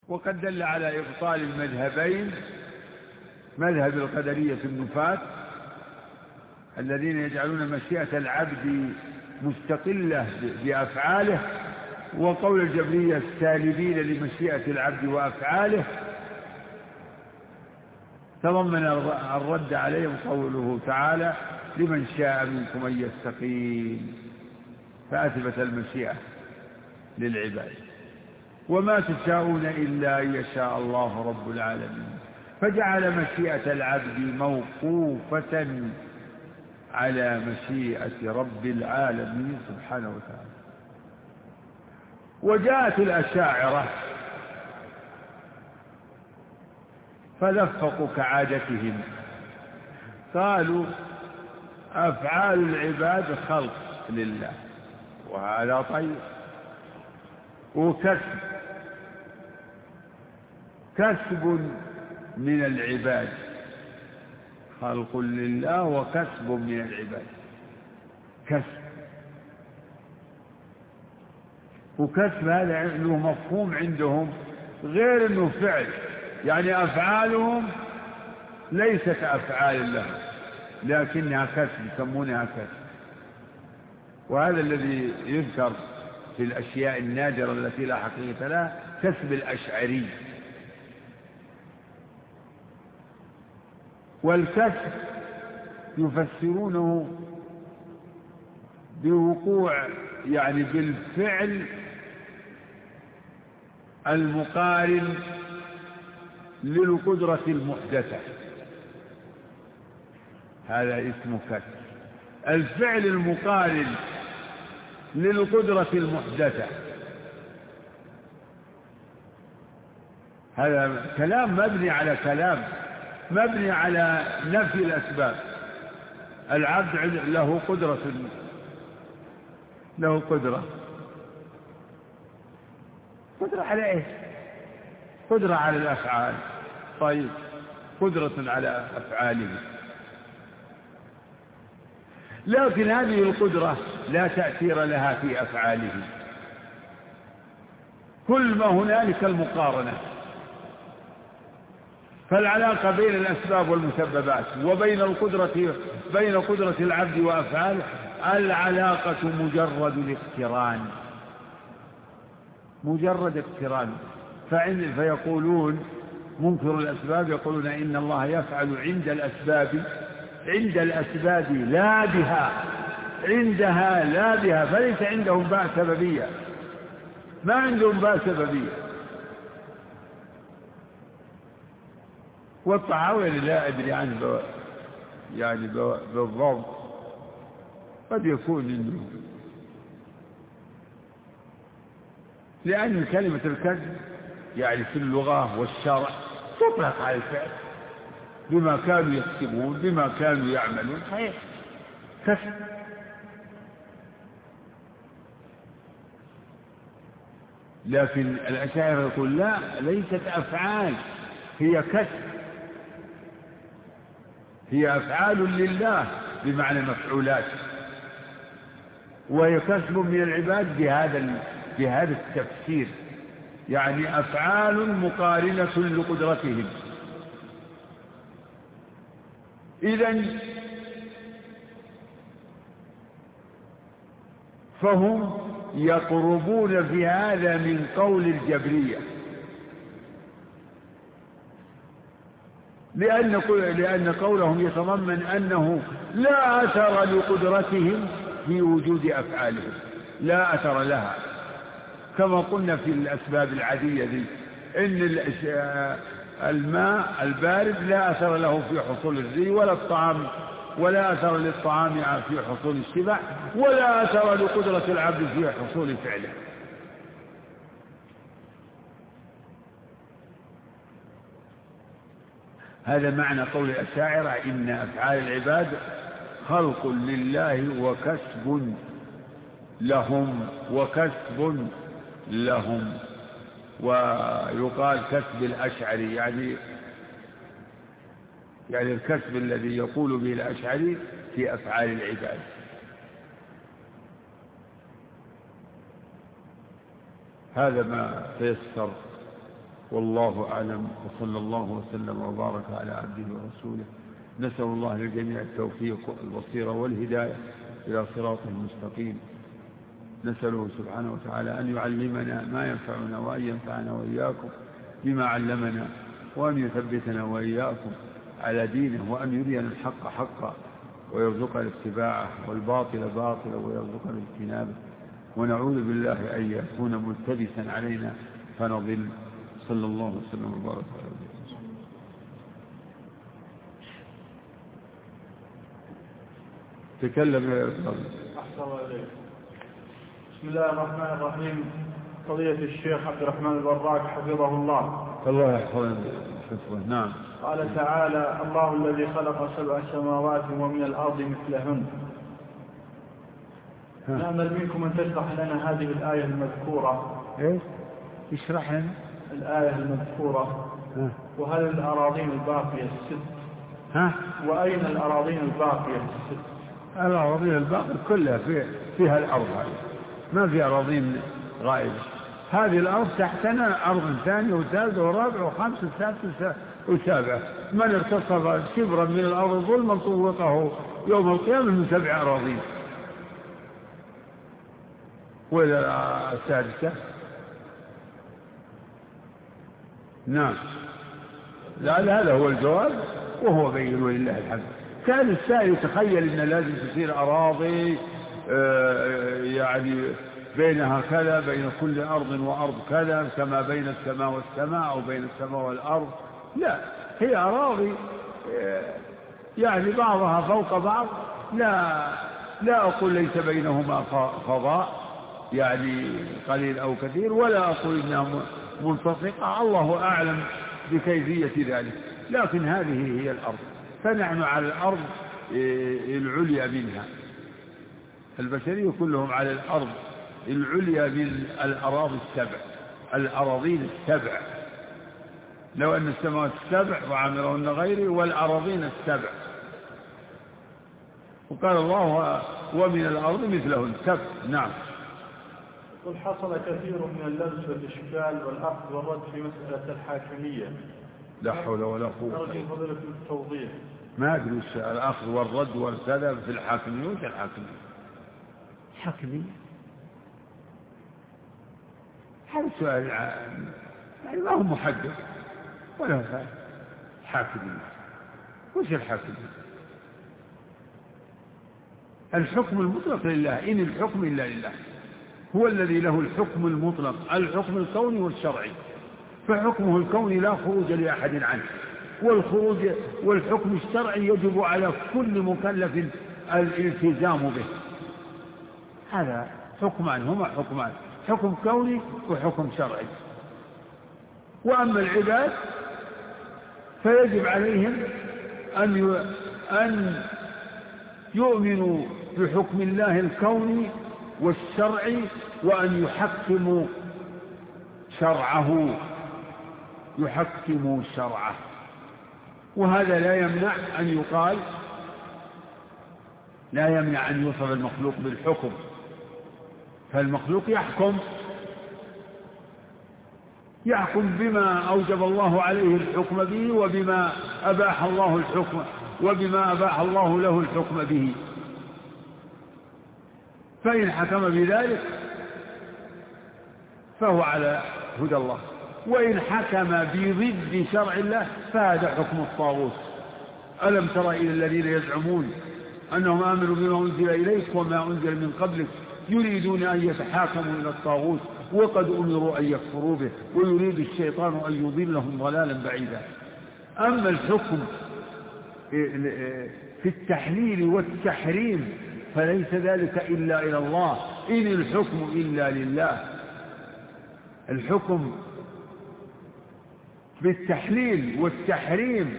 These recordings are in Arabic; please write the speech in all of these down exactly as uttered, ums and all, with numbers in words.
وقد دل على إبطال المذهبين مذهب القدرية النفاة الذين يجعلون مشيئة العبد مستقلة بأفعاله، وقول الجبرية السالبين لمشيئة العبد وأفعاله، تضمن الرد عليهم قوله تعالى لمن شاء منكم أن يستقيم، فأثبت المشيئة للعباد. وما تشاءون إلا أن يشاء الله رب العالمين، فجعل مشيئة العبد موقوفة على مشيئة رب العالمين سبحانه وتعالى. وجاءت الأشاعرة فلفقوا كعادتهم، قالوا أفعال العباد خلق لله، وهذا طيب، وكسب كسب من العباد، خلق لله وكسب من العباد، كسب وكسب هذا له مفهوم عندهم غير انه فعل، يعني افعالهم ليست افعال لهم لكنها كسب، يسمونها كسب. وهذا الذي يذكر في الاشياء النادرة التي لا حقيقة لها كسب الاشعري. والكسب يفسرونه بوقوع، يعني بالفعل المقارن للقدرة المحدثة، هذا اسمه كسب، الفعل المقارن للقدرة المحدثة. هذا كلام مبني على كلام مبني على نفي الأسباب. العبد له قدرة له قدرة قدرة على ايش؟ قدرة على الأفعال، طيب، قدرة على أفعاله، لكن هذه القدرة لا تأثير لها في أفعاله. كل ما هنالك المقارنة، فالعلاقة بين الأسباب والمسببات وبين القدرة بين قدرة العبد وأفعاله العلاقة مجرد الاقتران، مجرد اقتران. فيقولون منكر الأسباب يقولون إن الله يفعل عند الأسباب عند الأسباب لا بها، عندها لا بها، فليس عندهم باء سببية، ما عندهم باء سببية. والطحاوي لا أدري عنه يعني بالضبط، قد يكون إنه لأن كلمة الكذب يعني في اللغة والشرع تطلق على الفعل، بما كانوا يكسبون بما كانوا يعملون، صحيح كسب. لكن الأشاعرة يقول لا، ليست أفعال، هي كسب، هي أفعال لله بمعنى مفعولات، وهي كسب من العباد بهذا بهذا التفسير، يعني أفعال مقارنة لقدرتهم. إذن فهم يقربون في هذا من قول الجبرية، لأن لأن قولهم يتضمن أنه لا أثر لقدرتهم في وجود أفعالهم، لا أثر لها، كما قلنا في الأسباب العادية دي إن الماء البارد لا أثر له في حصول الري، ولا الطعام ولا أثر للطعام في حصول الشبع، ولا أثر لقدرة العبد في حصول فعله. هذا معنى قول الأشاعرة إن أفعال العباد خلق لله وكسب لهم وكسب لهم. ويقال كسب الأشعري، يعني يعني الكسب الذي يقول به الأشعري في أفعال العباد. هذا ما تيسر والله أعلم، وصلى الله وسلم وبارك على عبده ورسوله. نسأل الله للجميع التوفيق والبصيرة والهداية إلى صراط المستقيم. نسأله سبحانه وتعالى أن يعلمنا ما ينفعنا وأن ينفعنا وإياكم بما علمنا، وأن يثبتنا وإياكم على دينه، وأن يرينا الحق حقا ويرزقنا اتباعه والباطل باطلا ويرزقنا اجتنابه، ونعوذ بالله أن يكون ملتبسا علينا فنضل. صلى الله وسلم وبارك على نبينا. تكلم يا أستاذ. أحسن الله إليك. بسم الله الرحمن الرحيم. قضية الشيخ عبد الرحمن البراك حفظه الله. الله يحفظه. نعم. قال تعالى: الله الذي خلق سبع سماوات ومن الأرض مثلهن. نأمل منكم أن تشرح لنا هذه الآية المذكورة. إيش؟ اشرح لنا الآية المذكورة. ها. وهل الأراضين الباقية الست؟ ها؟ وأين الأراضين الباقية الست؟ الأراضين الباقية كلها في فيها الأرض هذه، ما في أراضين غائبة. هذه الأرض تحتنا أرض ثانية وثالثة ورابعة وخامسة وسادسة وسابعة. من اغتصب شبرا من الأرض ظلما طوقه يوم القيامة من سبع أراضين. وإلى السادسة. نعم. لا هذا هو الجواب وهو بين ولله الحمد. كان السائل يتخيل أن لازم تصير أراضي يعني بينها كذا، بين كل أرض وأرض كذا، كما بين السماء والسماء أو بين السماء والأرض. لا، هي أراضي يعني بعضها فوق بعض. لا لا أقول ليس بينهما فضاء يعني قليل أو كثير، ولا أقول إنها منتصقة، الله أعلم بكيفية ذلك، لكن هذه هي الأرض، فنحن على الأرض العليا منها. البشرية كلهم على الأرض العليا من الأراضي السبع، الأراضين السبع. لو أن السماوات السبع وعمرهن غيري والأراضين السبع. وقال الله: ومن الأرض مثلهن سبع. نعم. قل حصل كثير من اللبس والإشكال والأخذ والرد في مسألة الحاكمية. لا حول ولا قوة. أرجو فضيلة التوضيح. ما أدري الأخذ والرد والكذا في الحاكمية. وش الحاكمية؟ حاكمية هذا سؤال يعني ما هو محدد ولا هو حاكمية. وش الحاكمية؟ الحكم المطلق لله، إن الحكم إلا لله، هو الذي له الحكم المطلق، الحكم الكوني والشرعي. فحكمه الكوني لا خروج لأحد عنه، والخروج والحكم الشرعي يجب على كل مكلف الالتزام به. هذا حكمان، هما حكمان، حكم كوني وحكم شرعي. وأما العباد فيجب عليهم أن أن يؤمنوا بحكم الله الكوني والشرعي، وأن يحكموا شرعه يحكموا شرعه. وهذا لا يمنع أن يقال لا يمنع أن يوصف المخلوق بالحكم، فالمخلوق يحكم يحكم بما أوجب الله عليه الحكم به، وبما أباح الله الحكم وبما أباح الله له الحكم به. فإن حكم بذلك فهو على هدى الله، وإن حكم بضد شرع الله فهذا حكم الطاغوت. ألم تر إلى الذين يزعمون أنهم آمنوا بما أنزل إليك وما أنزل من قبلك يريدون أن يتحاكموا إلى الطاغوت وقد أمروا أن يكفروا به ويريد الشيطان أن يضلهم ضلالا بعيدا. أما الحكم في التحليل والتحريم فليس ذلك إلا إلى الله، إن الحكم إلا لله. الحكم بالتحليل والتحريم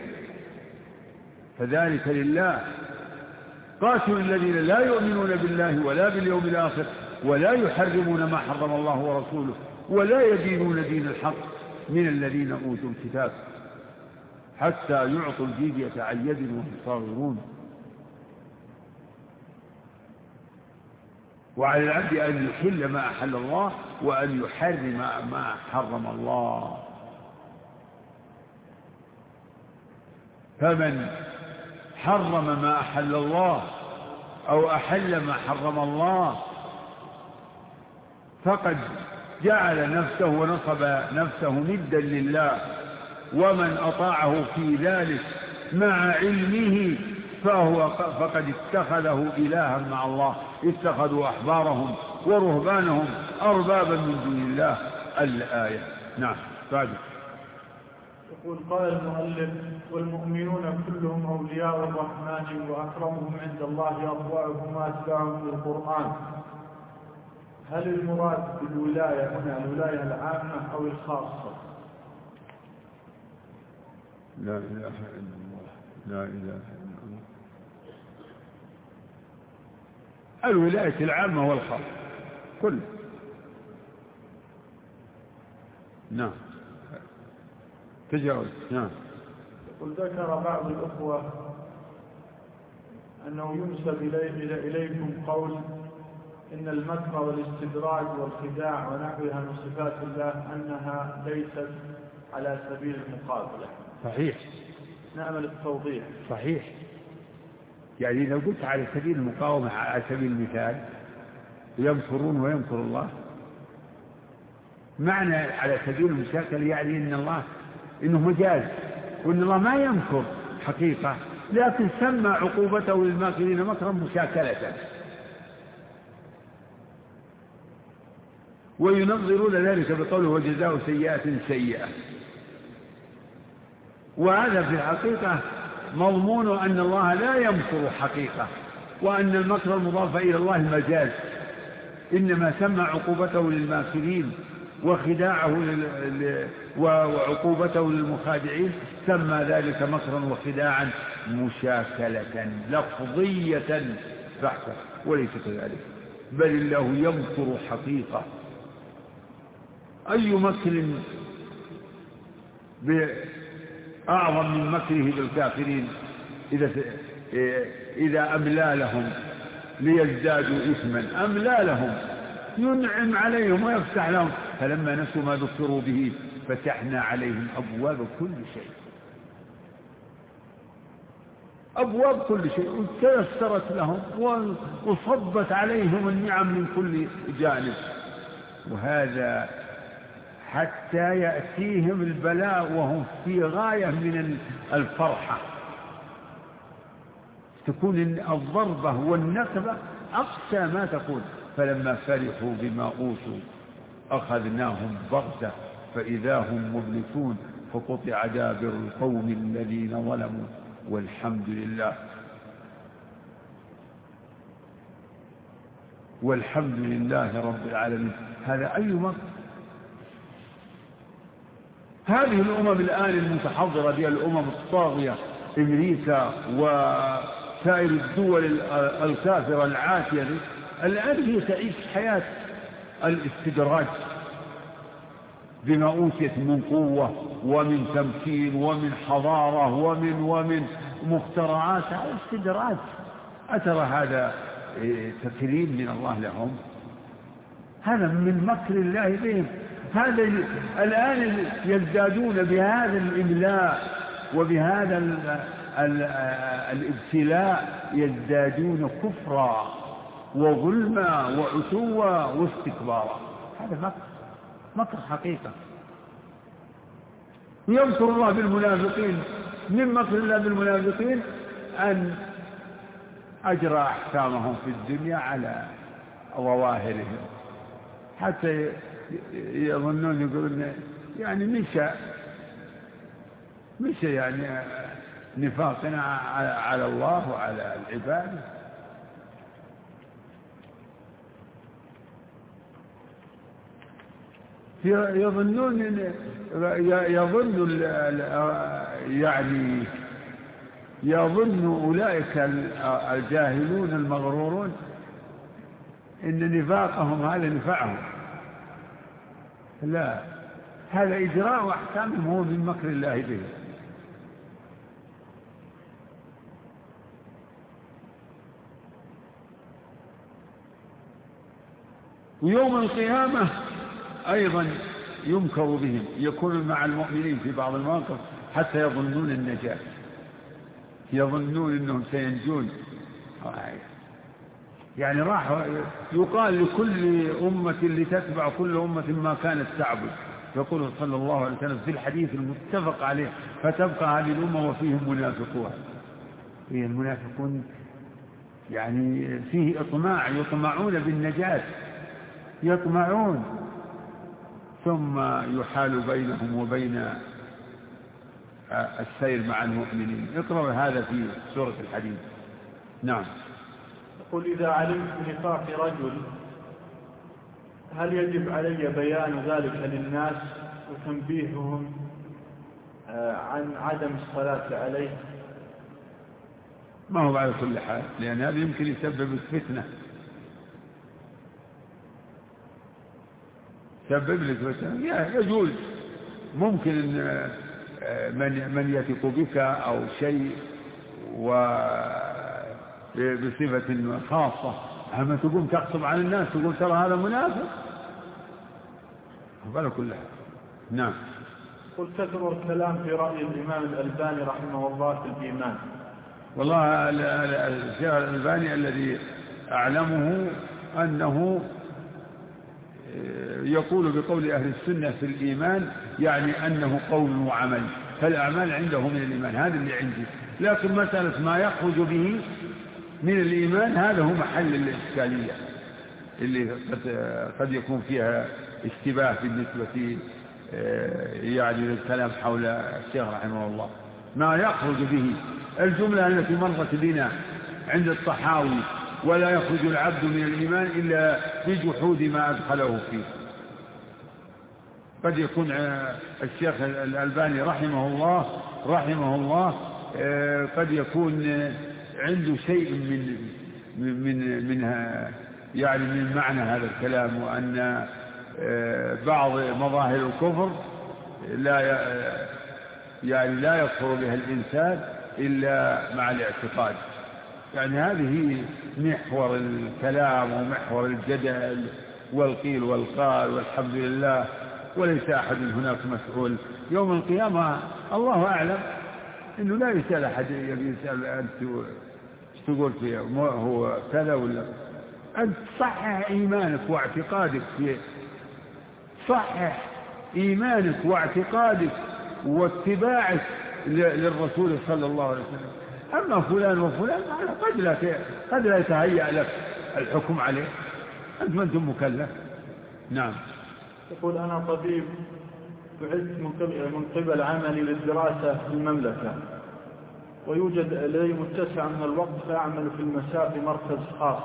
فذلك لله. قاتلوا الذين لا يؤمنون بالله ولا باليوم الآخر ولا يحرمون ما حرم الله ورسوله ولا يدينون دين الحق من الذين أوتوا الكتاب حتى يعطوا الجزية عن يد وهم صاغرون. وعلى العبد أن يحل ما أحل الله وأن يحرم ما حرم الله. فمن حرم ما أحل الله أو أحل ما حرم الله فقد جعل نفسه ونصب نفسه ندا لله، ومن أطاعه في ذلك مع علمه فهو فقد اتخذه إلها مع الله. اتخذوا أحبارهم ورهبانهم أربابا من دون الله. الآية. نعم. بعد. يقول قال المؤلف: والمؤمنون كلهم أولياء الرحمن وأكرمهم عند الله أطوعهم وأتباعهم بالقرآن. هل المراد بالولاية هنا الولاية العامة أو الخاصة؟ لا إله إلا الله، لا إله إلا الله. الولاية العامة والخاصة كل. نعم. تجاوز. نعم. يقول: ذكر بعض الأخوة أنه ينسب إليكم قول إن المكر والاستدراج والخداع ونحوها من صفات الله أنها ليست على سبيل المقابلة. صحيح. نأمل التوضيح. صحيح. يعني لو قلت على سبيل المقاومة على سبيل المثال يمكرون ويمكر الله، معنى على سبيل المشاكل يعني إن الله إنه مجاز، وإن الله ما يمكر حقيقة، لكن سمى عقوبته للماكرين مكرا مشاكلة. وينظرون ذلك بقوله: وجزاء سيئة سيئة. وهذا في الحقيقة مضمون أن الله لا يمكر حقيقة، وأن المكر المضاف إلى الله مجاز، إنما سمى عقوبته للماكرين وخداعه لل... وعقوبته للمخادعين سمى ذلك مكرا وخداعا مشاكلة لفظية بحتة، وليس كذلك، بل الله يمكر حقيقة. أي مكر أعظم من مكره بالكافرين إذا إذا أملى لهم ليزدادوا إثما، أملى لهم ينعم عليهم ويفتح لهم، فلما نسوا ما ذكروا به فتحنا عليهم أبواب كل شيء، أبواب كل شيء وتيسرت لهم وصبت عليهم النعم من كل جانب. وهذا حتى يأتيهم البلاء وهم في غاية من الفرحة، تكون الضربة والنكبة أقسى ما تكون. فلما فرحوا بما أوتوا أخذناهم بغتة فإذا هم مبلسون فقطع دابر القوم الذين ظلموا والحمد لله والحمد لله رب العالمين. هذا أي مكر. هذه الأمم الآن المتحضرة بها الأمم الطاغية أمريكا وسائر الدول الكافرة العاتية الآن هي تعيش حياة الاستدراج بما أوتيت من قوة ومن تمكين ومن حضارة ومن ومن مخترعات. هذا استدراج. أترى هذا تكريم من الله لهم؟ هذا من مكر الله بهم. هذا الآن يزدادون بهذا الإملاء وبهذا الابتلاء، يزدادون كفرا وظلما وعتوا واستكبارا. هذا مكر، مكر حقيقة. يمكر الله بالمنافقين. من مكر الله بالمنافقين أن أجرى أحكامهم في الدنيا على ظواهرهم حتى يظنون يقولون يعني مشى مشى يعني نفاقنا على الله وعلى العباد. يظنون يظن يعني يظن أولئك الجاهلون المغرورون إن نفاقهم هذا نفعهم. لا، هذا إجراء أحكامهم هو من مكر الله به. ويوم القيامة أيضا يمكر بهم، يكون مع المؤمنين في بعض المواقف حتى يظنون النجاة. يظنون أنهم سينجون. يعني راح يقال لكل أمة لتتبع كل أمة ما كانت تعبد، يقول صلى الله عليه وسلم في الحديث المتفق عليه: فتبقى هذه الأمة وفيهم منافقون. هي المنافقون يعني فيه إطماع، يطمعون بالنجاة، يطمعون، ثم يحال بينهم وبين السير مع المؤمنين. اقرأ هذا في سورة الحديد. نعم. يقول: إذا علمت بنفاق رجل هل يجب علي بيان ذلك للناس وتنبيههم عن عدم الصلاة عليه؟ ما هو على كل حال، لأن هذا يمكن يسبب الفتنة، سبب لك فتنة. يجوز، ممكن أن من من يثق بك أو شيء وبصفة خاصة، أما تقوم تخطب على الناس تقول ترى هذا منافق، على كل حال. نعم. قل كثر الكلام في رأي الإمام الألباني رحمه الله في الإيمان. والله الشيخ الألباني الذي أعلمه أنه يقول بقول أهل السنة في الإيمان، يعني أنه قول وعمل، فالأعمال عنده من الإيمان، هذا اللي عندي. لكن مسألة ما يخرج به من الإيمان هذا هو محل الإشكالية اللي قد يكون فيها اشتباه بالنسبة يعني للكلام حول الشيخ رحمه الله. ما يخرج به الجملة التي مرت بنا عند الطحاوي: ولا يخرج العبد من الإيمان إلا بجحود ما أدخله فيه. قد يكون الشيخ الألباني رحمه الله رحمه الله قد يكون عنده شيء من من منها يعني من معنى هذا الكلام، وأن بعض مظاهر الكفر لا يعني لا يكفر بها الإنسان إلا مع الاعتقاد. يعني هذه محور الكلام ومحور الجدل والقيل والقال، والحمد لله، وليس أحد هناك مسؤول يوم القيامة. الله أعلم إنه لا يسأل أحد، يبي يسأل أنت تقول فيه هو كذا ولا. أنت صحح إيمانك واعتقادك فيه، صحح إيمانك واعتقادك واتباعك للرسول صلى الله عليه وسلم. أما فلان وفلان قد لا قد لا يتهيأ لك الحكم عليه، أنت ما أنت مكلف. نعم. يقول: أنا طبيب بعثت من قبل عملي للدراسة في المملكة، ويوجد لدي متسع من الوقت فأعمل في المساء في مركز خاص.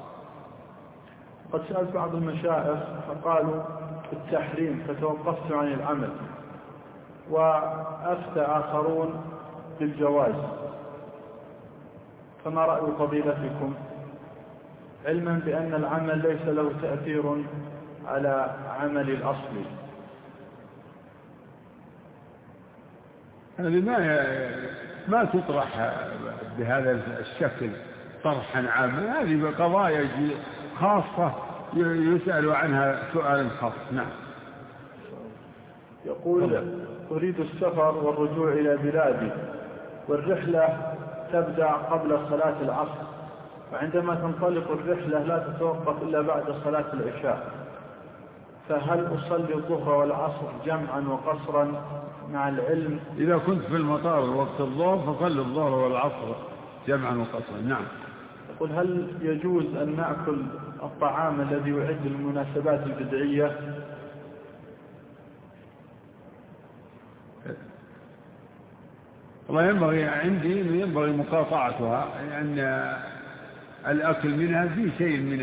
قد سألت بعض المشايخ فقالوا التحريم، فتوقفت عن العمل، وأفتى آخرون بالجواز. فما رأي فضيلتكم، علما بأن العمل ليس له تأثير على عمل الأصلي؟ هذه ما ما تطرح بهذا الشكل طرحا عاما، هذه قضايا خاصة يسأل عنها سؤال خاص. نعم. يقول: أريد السفر والرجوع إلى بلادي، والرحلة تبدأ قبل صلاة العصر، وعندما تنطلق الرحلة لا تتوقف إلا بعد صلاة العشاء، فهل أصلي الظهر والعصر جمعا وقصرا مع العلم؟ إذا كنت في المطار وقت الظهر فصلي الظهر والعصر جمعا وقصرا. نعم. يقول: هل يجوز أن نأكل الطعام الذي يعد للمناسبات البدعية؟ والله ينبغي عندي إنه ينبغي مقاطعتها، لأن الأكل منها فيه شيء من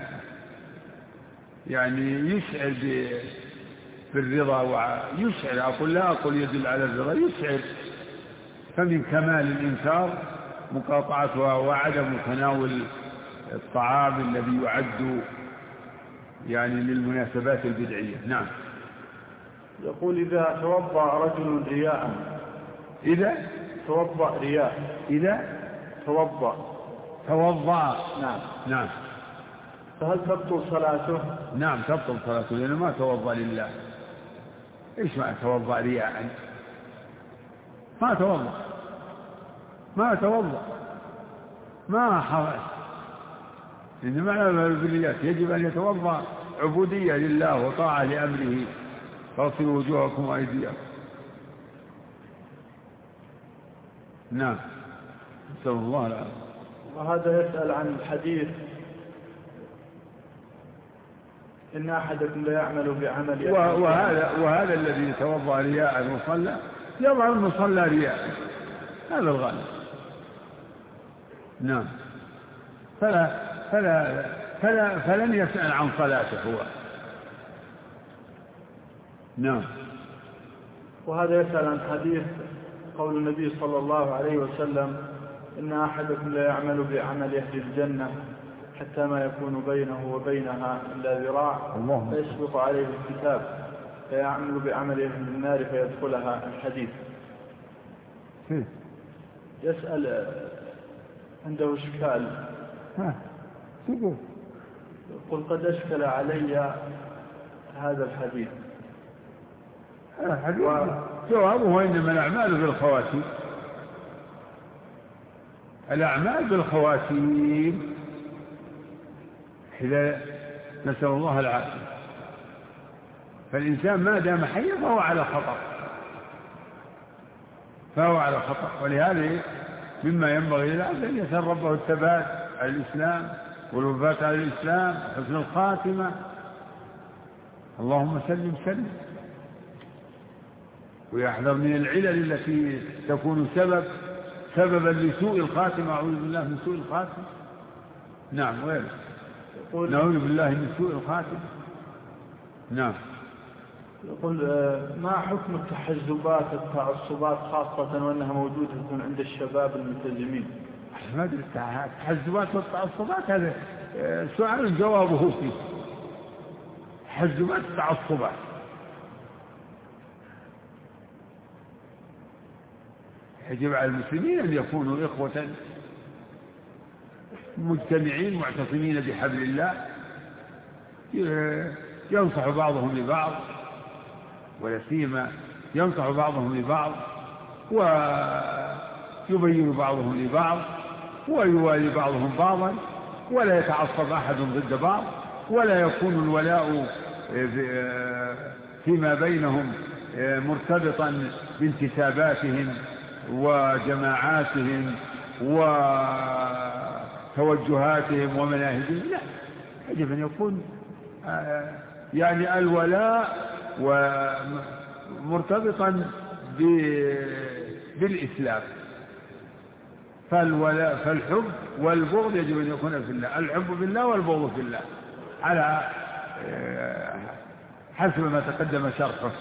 يعني يشعر بالرضا، ويشعر، أقول لا أقول يدل على الرضا، يشعر. فمن كمال الإنكار مقاطعتها وعدم تناول الطعام الذي يعد يعني للمناسبات البدعية. نعم. يقول: إذا توضأ رجل رياء، إذا توضأ رياء إذا توضأ توضأ نعم نعم فهل تبطل صلاته؟ نعم تبطل صلاته، لأنه ما توضأ لله. إيش معنى توضأ رياء؟ ما توضأ، ما توضأ ما حرج، إن معنى بالنيات يجب أن يتوضأ عبودية لله وطاعة لأمره. فاغسلوا وجوهكم وأيديكم. نعم، نسأل الله العافية. وهذا يسأل عن الحديث إن أحدكم لا يعمل بعمل وهذا وهذا الذي يتوضأ رياء المصلى يظهر المصلى رياء، هذا الغالب. نعم، فلا فلا فلا فلن يسأل عن صلاته هو. نعم. وهذا يسأل عن حديث قول النبي صلى الله عليه وسلم إن أحدكم لا يعمل بعمل أهل الجنة حتى ما يكون بينه وبينها إلا ذراع فيسبق عليه الكتاب فيعمل بعمل أهل النار فيدخلها. الحديث يسأل عنده إشكال، يقول قد أشكل علي هذا الحديث. جوابه إنما الأعمال بالخواتيم، الأعمال بالخواتيم، إذا نسأل الله العافية. فالإنسان ما دام حيا فهو على خطر، فهو على خطر. ولهذا مما ينبغي للعبد أن يسأل ربه الثبات على الإسلام والوفاة على الإسلام وحسن الخاتمة. اللهم سلم سلم، ويحذر من العلل التي تكون سبب سببا لسوء الخاتمة. أعوذ بالله من سوء الخاتمة. نعم، وين نعوذ بالله من سوء الخاتمة. نعم. يقول ما حكم التحزبات التعصبات خاصة وأنها موجودة عند الشباب الملتزمين؟ ما أدري التحزبات والتعصبات، هذا سؤال جوابه فيه. تحزبات التعصبات يجب على المسلمين أن يكونوا إخوة مجتمعين معتصمين بحبل الله، ينصح بعضهم لبعض، ولا سيما ينصح بعضهم لبعض ويبين بعضهم لبعض ويوالي بعضهم بعضا، ولا يتعصب أحد ضد بعض، ولا يكون الولاء فيما بينهم مرتبطا بانتساباتهم وجماعاتهم وتوجهاتهم ومناهجهم. لا، يجب أن يكون يعني الولاء ومرتبطا بالإسلام. فالولاء فالحب والبغض يجب أن يكون في الله، الحب بالله والبغض في الله على حسب ما تقدم شرحه.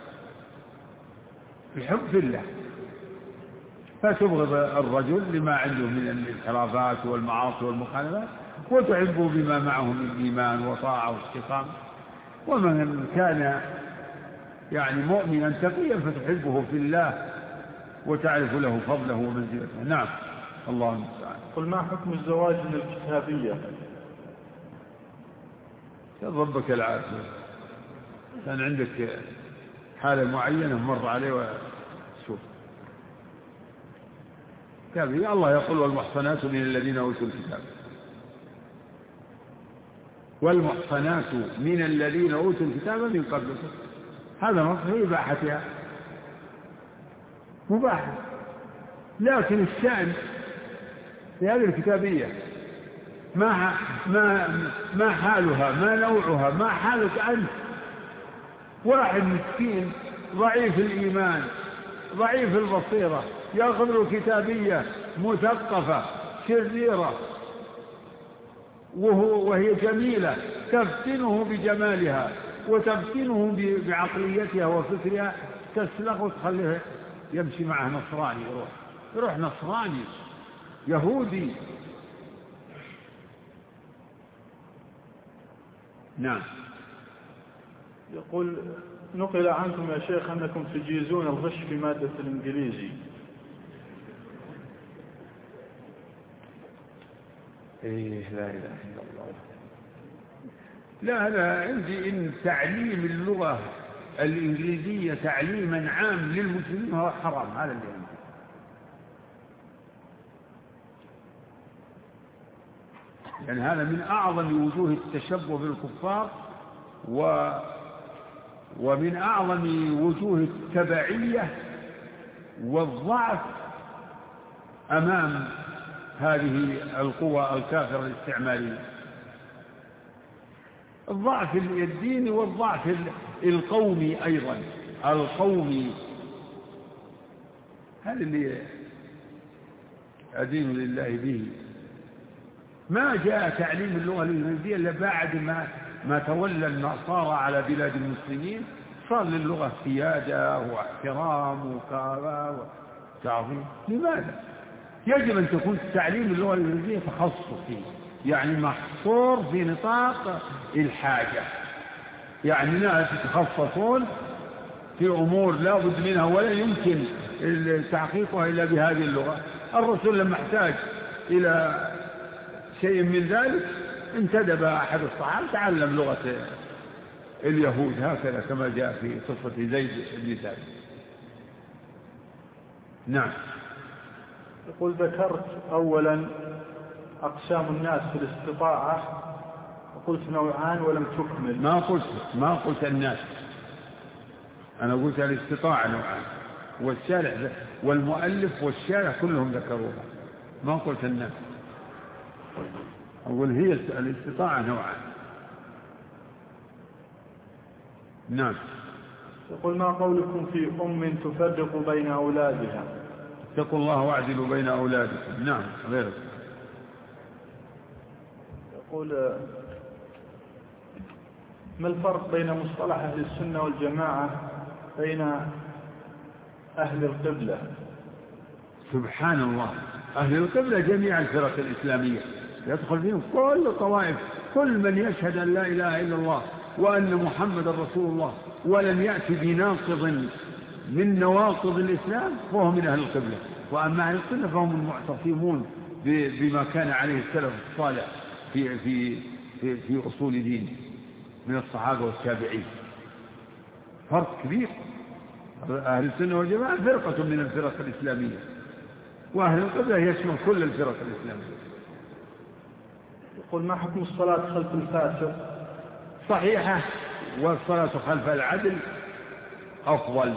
الحب في الله، فتبغض الرجل لما عنده من الانحرافات والمعاصي والمخالفات، وتحبه بما معه من إيمان وطاعة واستقامة. ومن كان يعني مؤمنا تقيا فتحبه في الله وتعرف له فضله ومنزلته. نعم، الله المستعان. قل ما حكم الزواج من الكتابية؟ ربك العافية. كان عندك حالة معينة مر عليه وشوف كتابية. الله يقول والمحصنات من الذين أوتوا الكتاب، والمحصنات من الذين أوتوا الكتاب من قبلكم، هذا نص في إباحتها مباح. لكن الشأن في هذه الكتابية ما ما ما حالها، ما نوعها، ما حالك أنت. واحد مسكين ضعيف الإيمان ضعيف البصيرة يأخذ له كتابية مثقفة شريرة وهو وهي جميلة تفتنه بجمالها وتفتنه بعقليتها وفكرها، تسلخ وتخليه يمشي معه نصراني، يروح يروح نصراني يهودي. نعم. يقول نقل عنكم يا شيخ أنكم تجيزون الغش في مادة الإنجليزي. إيه لا إله إلا الله. لا، أنا عندي إن تعليم اللغة الإنجليزية تعليما عام للمسلمين هو حرام، هذا اللي عندي. يعني هذا من أعظم وجوه التشبه بالكفار و ومن أعظم وجوه التبعية والضعف أمام هذه القوى الكافرة الاستعمارية، الضعف الديني والضعف القومي أيضا، القومي هذا اللي أدين لله به. ما جاء تعليم اللغة الإنجليزية إلا بعد ما ما تولى النصارى على بلاد المسلمين، صار للغة سيادة واحترام وكرامة وتعظيم. لماذا؟ يجب أن تكون تعليم اللغة الإنجليزية تخصصي، يعني محصور في نطاق الحاجة، يعني ناس يتخصصون في أمور لا بد منها ولا يمكن تحقيقها إلا بهذه اللغة. الرسول لما احتاج إلى شيء من ذلك انتدب أحد الصحابة تعلم لغة اليهود، هكذا كما جاء في قصة زيد بن ثابت. نعم. يقول ذكرت أولا أقسام الناس في الاستطاعة وقلت نوعان ولم تكمل. ما قلت ما قلت الناس، أنا قلت الاستطاعة نوعان، والشارع والمؤلف والشارع كلهم ذكروها، ما قلت الناس. أقول هي الاستطاعة نوعان. نعم. يقول ما قولكم في أم تفرق بين أولادها؟ اتقوا الله واعدلوا بين أولادكم. نعم. غير. يقول ما الفرق بين مصطلح أهل السنة والجماعة بين أهل القبلة؟ سبحان الله، أهل القبلة جميع الفرق الإسلامية يدخل فيهم كل الطوائف، كل من يشهد أن لا إله إلا الله وأن محمد رسول الله ولم يأتي بناقض من نواقض الإسلام فهو من أهل القبلة. وأما أهل القبلة فهم المعتصمون بما كان عليه السلف الصالح في, في, في, في أصول دين من الصحابة والتابعين. فرق كبير. أهل السنة والجماعة فرقة من الفرق الإسلامية، وأهل القبلة يشمل كل الفرق الإسلامية. يقول ما حكم الصلاة خلف الفاسق؟ صحيحة، والصلاة خلف العدل أفضل.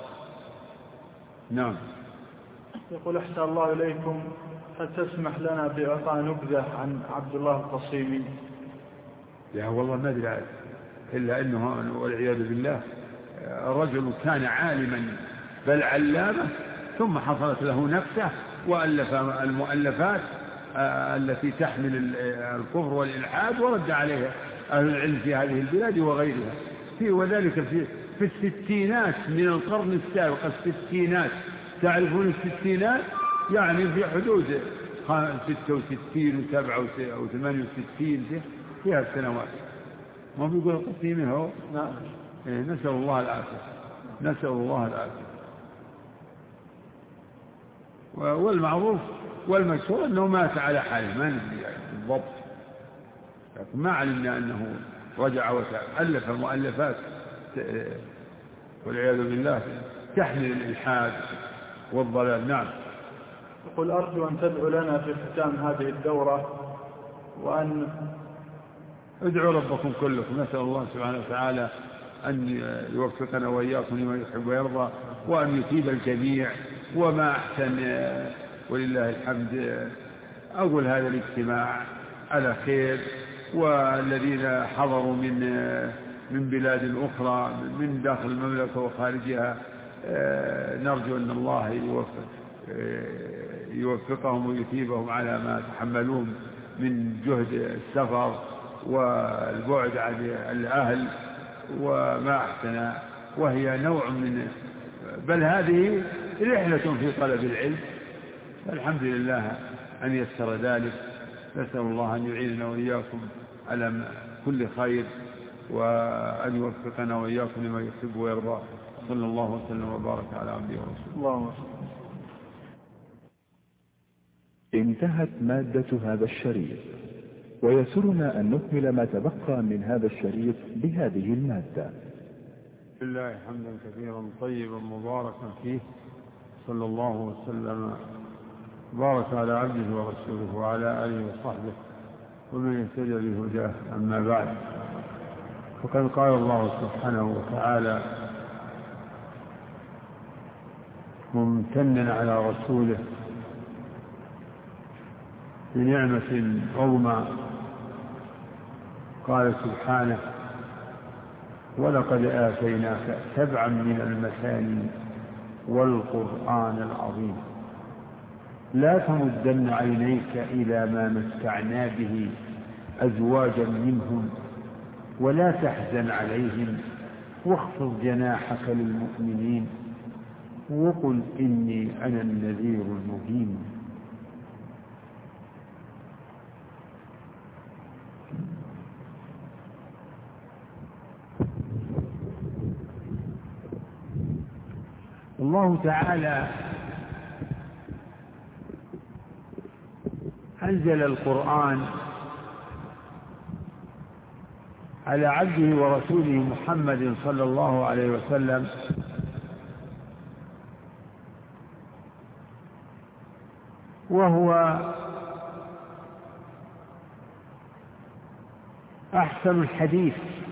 نعم. يقول أحسن الله إليكم، هل تسمح لنا بإعطاء نبذة عن عبد الله القصيمي؟ يا والله ما أدري إلا أنه والعياذ بالله رجل كان عالما بل علامة، ثم حصلت له نفسه وألف المؤلفات التي تحمل الكفر والإلحاد ورد عليها أهل العلم في هذه البلاد وغيرها، في وذلك في, في الستينات من القرن السابق. الستينات، تعرفون الستينات؟ يعني في حدود ستة وستين وسبعة وثمانية وستين فيها السنوات. ما بيقول القصيمي هو؟ نعم. نسأل الله العافية، نسأل الله العافية. والمعروف والمشهور أنه مات على حاله، ما ندري يعني بالضبط، لكن ما علمنا أنه رجع وألف مؤلفات والعياذ بالله تحمل الإلحاد والضلال. نعم. يقول أرجو أن تدعو لنا في ختام هذه الدورة، وأن ادعوا ربكم كلكم، نسأل الله سبحانه وتعالى أن يوفقنا وإياكم لما يحب ويرضى، وأن يثيب الجميع. وما أحسن ولله الحمد أقول هذا الاجتماع على خير، والذين حضروا من من بلاد أخرى من داخل المملكة وخارجها نرجو أن الله يوفق يوفقهم ويثيبهم على ما تحملون من جهد السفر والبعد عن الأهل، وما أحسن، وهي نوع من بل هذه رحلة في طلب العلم، الحمد لله أن يسر ذلك. نسأل الله أن يعيننا وإياكم على كل خير، وأن يوفقنا وإياكم لما يحب ويرضى. صلى الله وسلم وبارك على عبده ورسوله. اللهم انتهت مادة هذا الشريط، ويسرنا أن نكمل ما تبقى من هذا الشريط بهذه المادة. لله حمدا كثيرا طيبا مباركا فيه، صلى الله وسلم بارك على عبده ورسوله وعلى آله وصحبه ومن يهتدي بهداه. أما بعد، فقد قال الله سبحانه وتعالى ممتنا على رسوله بنعمة عظمى، قال سبحانه: ولقد آتيناك سبعا من المثاني والقرآن العظيم لا تمدن عينيك إلى ما متعنا به أزواجا منهم ولا تحزن عليهم واخفض جناحك للمؤمنين وقل إني أنا النذير المبين. الله تعالى أنزل القرآن على عبده ورسوله محمد صلى الله عليه وسلم وهو أحسن الحديث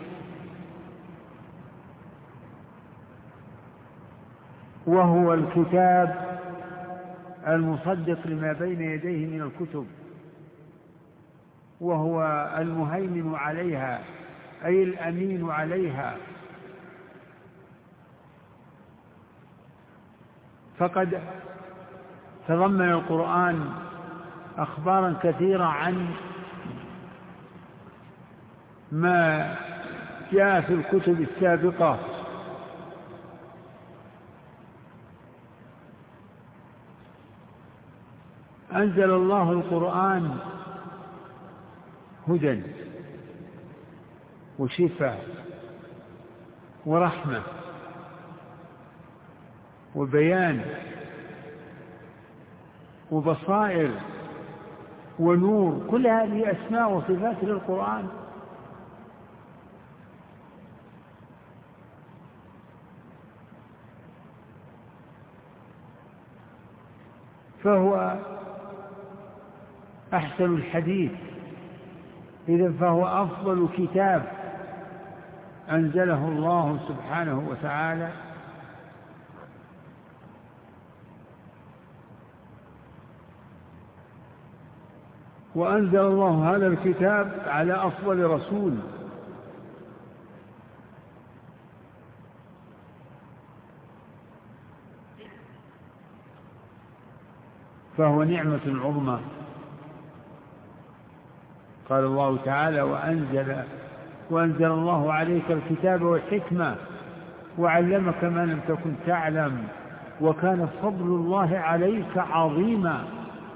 وهو الكتاب المصدق لما بين يديه من الكتب وهو المهيمن عليها أي الأمين عليها. فقد تضمن القرآن أخبارا كثيرة عن ما جاء في الكتب السابقة أنزل الله القرآن هدى وشفاء ورحمة وبيان وبصائر ونور، كل هذه أسماء وصفات للقرآن. فهو أحسن الحديث، إذن فهو أفضل كتاب أنزله الله سبحانه وتعالى، وأنزل الله هذا الكتاب على أفضل رسول، فهو نعمة عظمى. قال الله تعالى: وأنزل وأنزل الله عليك الكتاب والحكمة وعلمك ما لم تكن تعلم وكان فضل الله عليك عظيما.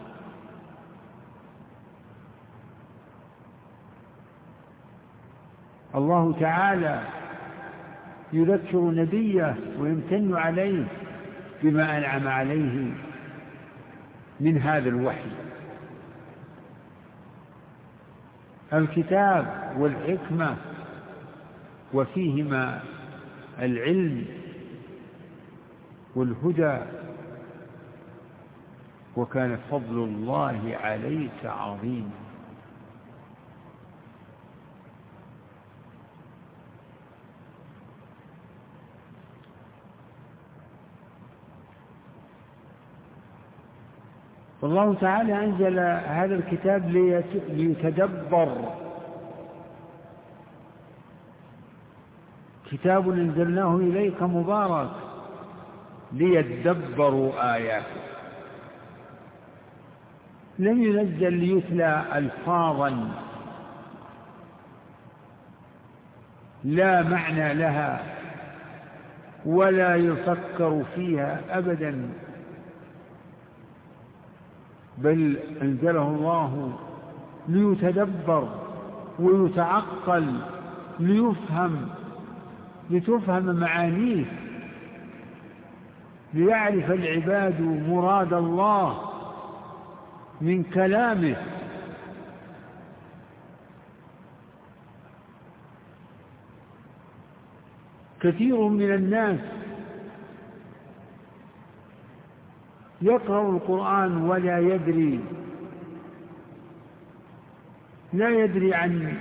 الله تعالى يذكر نبيه ويمتن عليه بما أنعم عليه من هذا الوحي، الكتاب والحكمة، وفيهما العلم والهدى، وكان فضل الله عليك عظيما. والله تعالى أنزل هذا الكتاب ليتدبر، كتاب أنزلناه إليك مبارك ليدبروا آياته، لم ينزل ليتلى ألفاظا لا معنى لها ولا يفكر فيها أبدا، بل أنزله الله ليتدبر ويتعقل ليفهم لتفهم معانيه، ليعرف العباد مراد الله من كلامه. كثير من الناس يقرأ القرآن ولا يدري لا يدري عن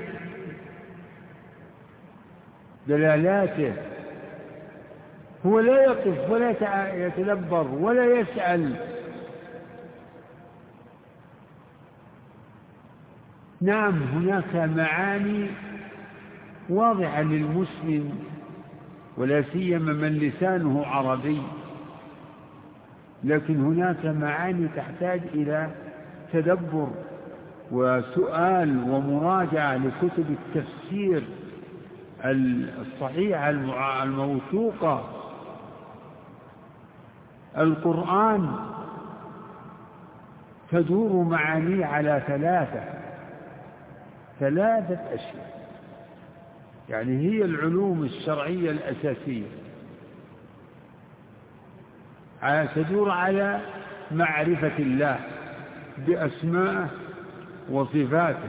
دلالاته، هو لا يقف ولا يتدبر ولا يسأل. نعم هناك معاني واضحة للمسلم ولا سيما من لسانه عربي، لكن هناك معاني تحتاج إلى تدبر وسؤال ومراجعة لكتب التفسير الصحيحة الموثوقة. القرآن تدور معانيه على ثلاثة ثلاثة أشياء، يعني هي العلوم الشرعية الأساسية، تدور على معرفة الله بأسمائه وصفاته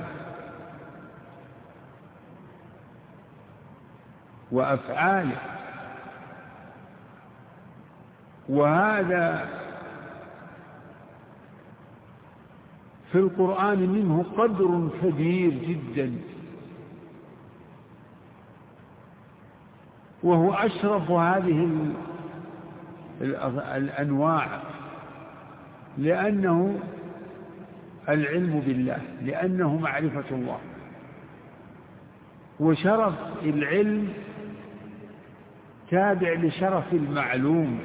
وأفعاله، وهذا في القرآن منه قدر كبير جدا، وهو أشرف هذه الأنواع، لأنه العلم بالله، لأنه معرفة الله. وشرف العلم تابع لشرف المعلوم،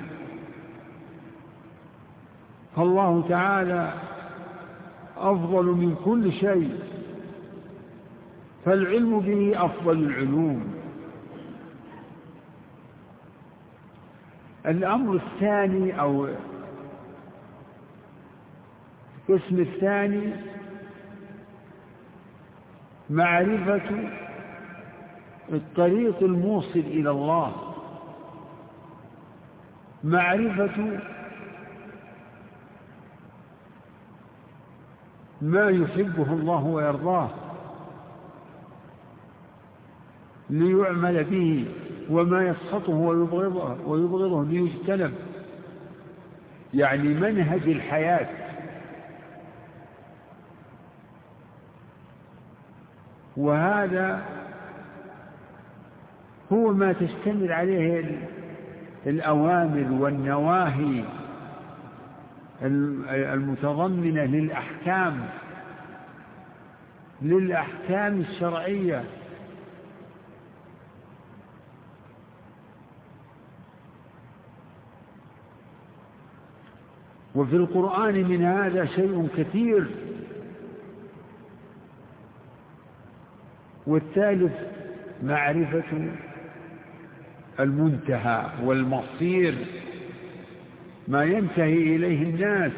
فالله تعالى أفضل من كل شيء، فالعلم به أفضل العلوم. الأمر الثاني أو القسم الثاني معرفة الطريق الموصل إلى الله، معرفة ما يحبه الله ويرضاه ليعمل به، وما يسخطه ويبغضه, ويبغضه ليجتنب، يعني منهج الحياة. وهذا هو ما تشتمل عليه الأوامر والنواهي المتضمنة للأحكام للأحكام الشرعية. وفي القرآن من هذا شيء كثير. والثالث معرفة المنتهى والمصير، ما ينتهي إليه الناس،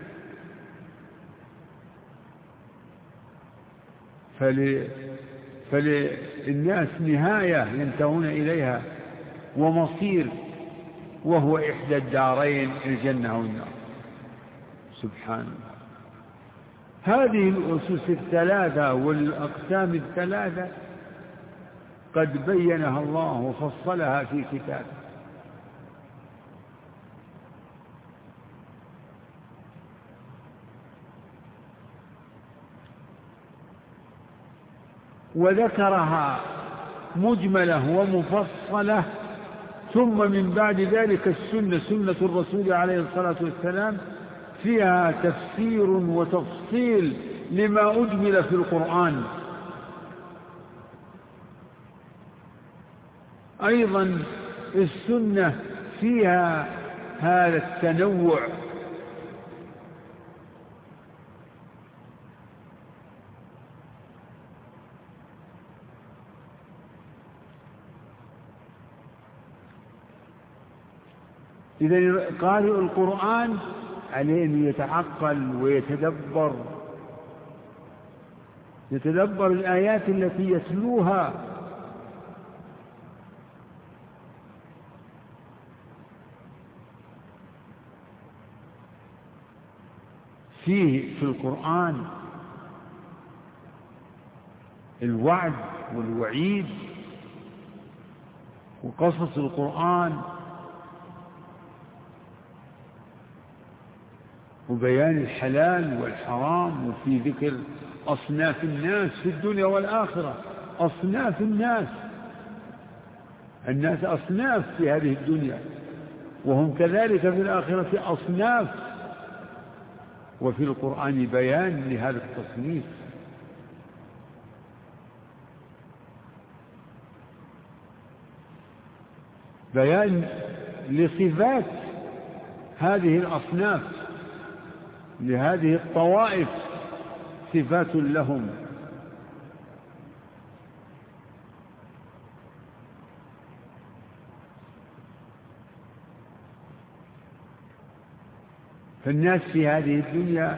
فل... فللناس نهاية ينتهون إليها ومصير، وهو إحدى الدارين الجنة والنار. سبحان الله. هذه الأسس الثلاثة والأقسام الثلاثة قد بينها الله وفصلها في كتابه. وذكرها مجملة ومفصلة، ثم من بعد ذلك السنة سنة الرسول عليه الصلاة والسلام فيها تفسير وتفصيل لما أجمل في القرآن. أيضا السنة فيها هذا التنوع، إذا قارئ القرآن عليه أن يتعقل ويتدبر يتدبر الآيات التي يتلوها، فيه في القرآن الوعد والوعيد، وقصص القرآن وبيان الحلال والحرام، وفي ذكر أصناف الناس في الدنيا والآخرة. أصناف الناس، الناس أصناف في هذه الدنيا، وهم كذلك في الآخرة أصناف، وفي القرآن بيان لهذا التصنيف. بيان لصفات هذه الأصناف، لهذه الطوائف صفات لهم. فالناس في هذه الدنيا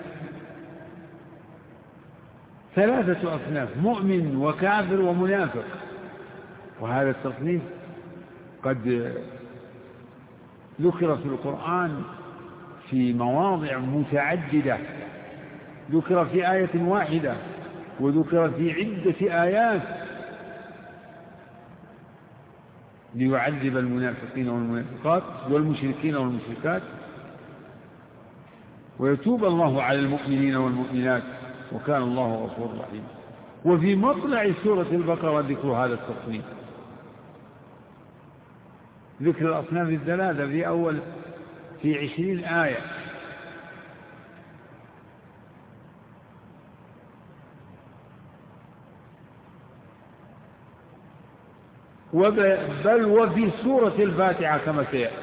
ثلاثة أصناف: مؤمن وكافر ومنافق. وهذا التصنيف قد ذكر في القرآن في مواضع متعددة، ذكر في آية واحدة، وذكر في عدة آيات ليعذب المنافقين والمنافقات والمشركين والمشركات، ويتوب الله على المؤمنين والمؤمنات، وكان الله غفورا رحيما. وفي مطلع سورة البقرة ذكر هذا التصنيف، ذكر الأصناف الثلاثة في أول في عشرين آية. بل وفي سورة الفاتحة كما سيأتي.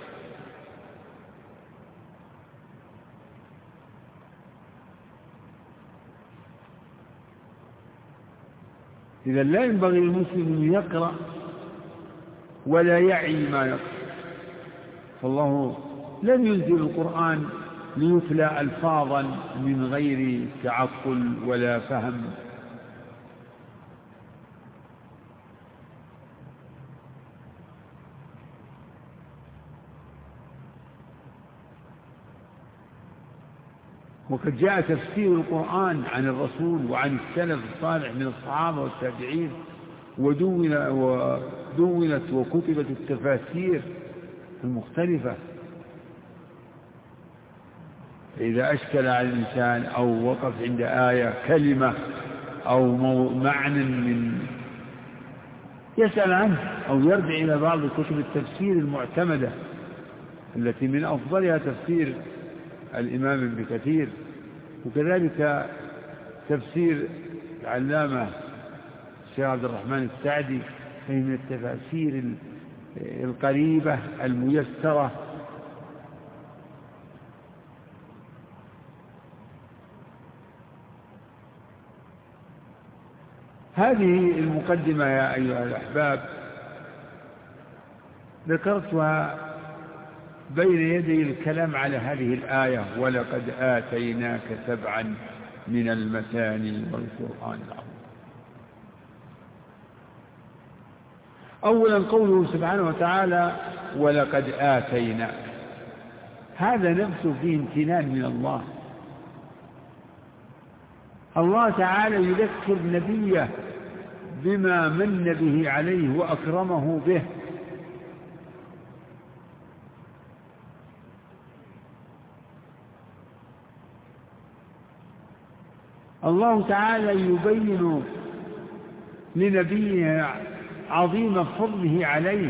إذا لا ينبغي للمسلم أن يقرأ ولا يعي ما يقرأ، فالله لم ينزل القرآن ليتلى ألفاظا من غير تعقل ولا فهم. وقد جاء تفسير القرآن عن الرسول وعن السلف الصالح من الصحابة والتابعين، ودون ودونت وكتبت التفاسير المختلفة. إذا أشكل على الإنسان أو وقف عند آية كلمة أو معنى من يسأل عنه، أو يرجع إلى بعض كتب التفسير المعتمدة التي من أفضلها تفسير الإمام ابن كثير، وكذلك تفسير العلامة الشيخ عبد الرحمن السعدي، فهي من التفاسير القريبة الميسرة. هذه المقدمة يا أيها الأحباب ذكرتها بين يدي الكلام على هذه الآية: ولقد آتيناك سبعا من المثاني والقرآن العظيم. أولا قوله سبحانه وتعالى ولقد آتيناك، هذا نفسه فيه امتنان من الله. الله تعالى يذكر نبيه بما من به عليه وأكرمه به، الله تعالى يبين لنبيه عظيم فضله عليه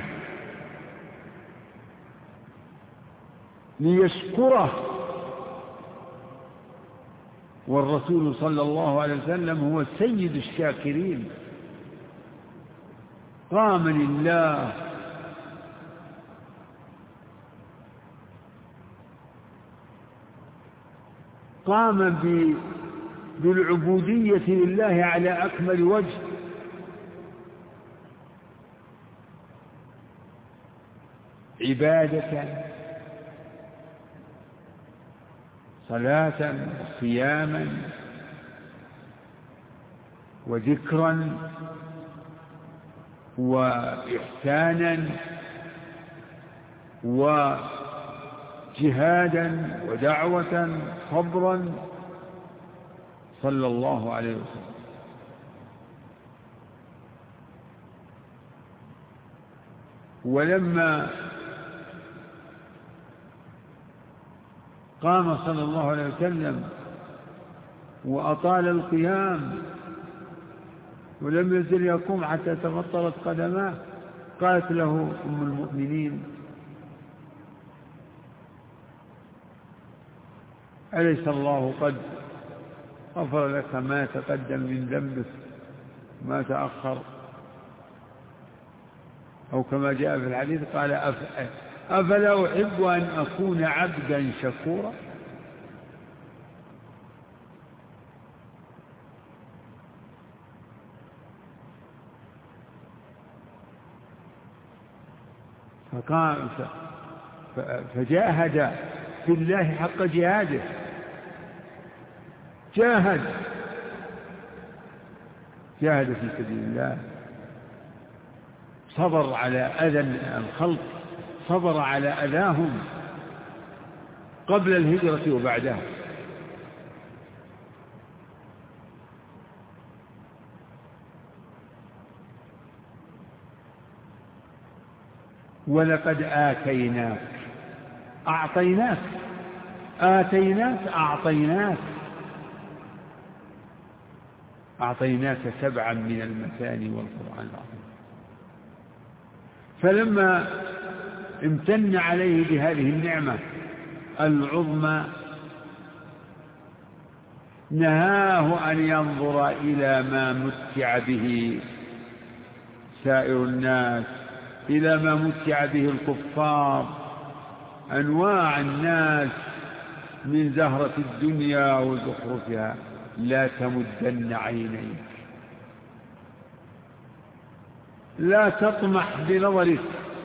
ليشكره، والرسول صلى الله عليه وسلم هو سيد الشاكرين، قام لله قام بالعبودية لله على أكمل وجه، عبادة صلاة وصياما وذكرا وإحسانا وجهادا ودعوة صبرا، صلى الله عليه وسلم. ولما قام صلى الله عليه وسلم وأطال القيام ولم يزل يقوم حتى تفطرت قدماه. قالت له أم المؤمنين: أليس الله قد غفر لك ما تقدم من ذنبك ما تأخر؟ أو كما جاء في الحديث قال: أفلا أحب أن أكون عبدا شكورا. فقام فجاهد في الله حق جهاده، جاهد جاهد في سبيل الله، صبر على أذى الخلق، صبر على أذاهم قبل الهجرة وبعدها. ولقد آتيناك، أعطيناك، آتيناك أعطيناك أعطيناك سبعا من المثاني والقرآن العظيم. فلما امتن عليه بهذه النعمة العظمى نهاه أن ينظر إلى ما متع به سائر الناس، إلى ما متع به الكفار، أنواع الناس من زهرة الدنيا وزخرفها. لا تمدن عينيك، لا تطمح بنظرك،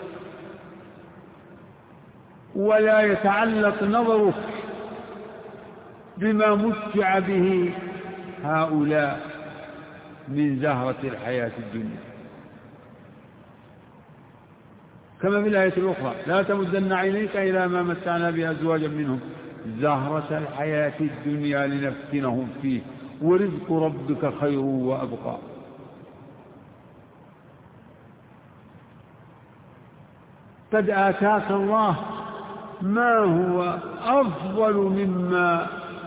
ولا يتعلق نظرك بما متع به هؤلاء من زهرة الحياة الدنيا. كما في الآية الأخرى: لا تمدن عينيك إلى ما متعنا به أزواجا منهم زهرة الحياة الدنيا لنفتنهم فيه ورزق ربك خير وأبقى. قد آتاك الله ما هو أفضل مما